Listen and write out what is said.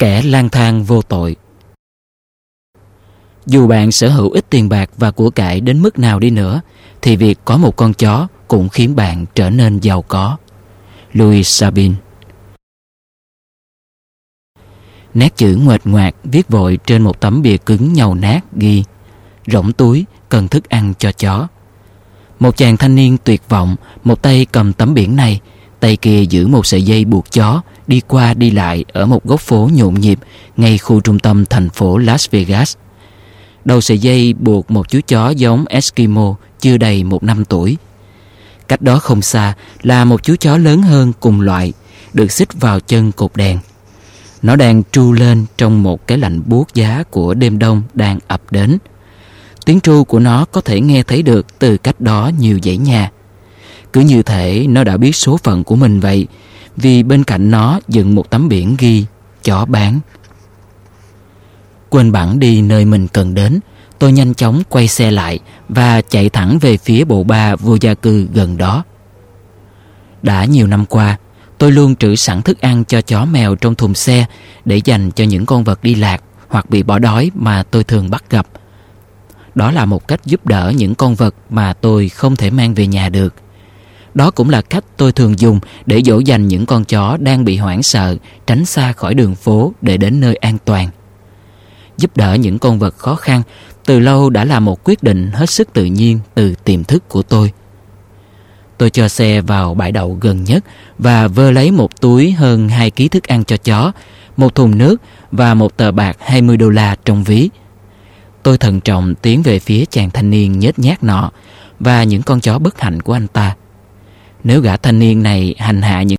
kẻ lang thang vô tội. Dù bạn sở hữu ít tiền bạc và của cải đến mức nào đi nữa, thì việc có một con chó cũng khiến bạn trở nên giàu có. Louis Sabine. Nét chữ nguệch ngoạc viết vội trên một tấm bìa cứng nhầu nát ghi: rỗng túi, cần thức ăn cho chó. Một chàng thanh niên tuyệt vọng, một tay cầm tấm biển này, tay kia giữ một sợi dây buộc chó, đi qua đi lại ở một góc phố nhộn nhịp ngay khu trung tâm thành phố Las Vegas. Đầu sợi dây buộc một chú chó giống Eskimo chưa đầy 1 năm tuổi. Cách đó không xa là một chú chó lớn hơn cùng loại, được xích vào chân cột đèn. Nó đang tru lên trong một cái lạnh buốt giá của đêm đông đang ập đến. Tiếng tru của nó có thể nghe thấy được từ cách đó nhiều dãy nhà. Cứ như thể nó đã biết số phận của mình vậy, vì bên cạnh nó dựng một tấm biển ghi chó bán. Quên bẵng đi nơi mình cần đến, tôi nhanh chóng quay xe lại và chạy thẳng về phía bộ ba vô gia cư gần đó. Đã nhiều năm qua, tôi luôn trữ sẵn thức ăn cho chó mèo trong thùng xe để dành cho những con vật đi lạc hoặc bị bỏ đói mà tôi thường bắt gặp. Đó là một cách giúp đỡ những con vật mà tôi không thể mang về nhà được. Đó cũng là cách tôi thường dùng để dỗ dành những con chó đang bị hoảng sợ tránh xa khỏi đường phố để đến nơi an toàn. Giúp đỡ những con vật khó khăn từ lâu đã là một quyết định hết sức tự nhiên từ tiềm thức của tôi. Tôi cho xe vào bãi đậu gần nhất và vơ lấy một túi hơn 2 kg thức ăn cho chó, một thùng nước và một tờ bạc $20 trong ví. Tôi thận trọng tiến về phía chàng thanh niên nhếch nhác nọ và những con chó bất hạnh của anh ta. Nếu gã thanh niên này hành hạ những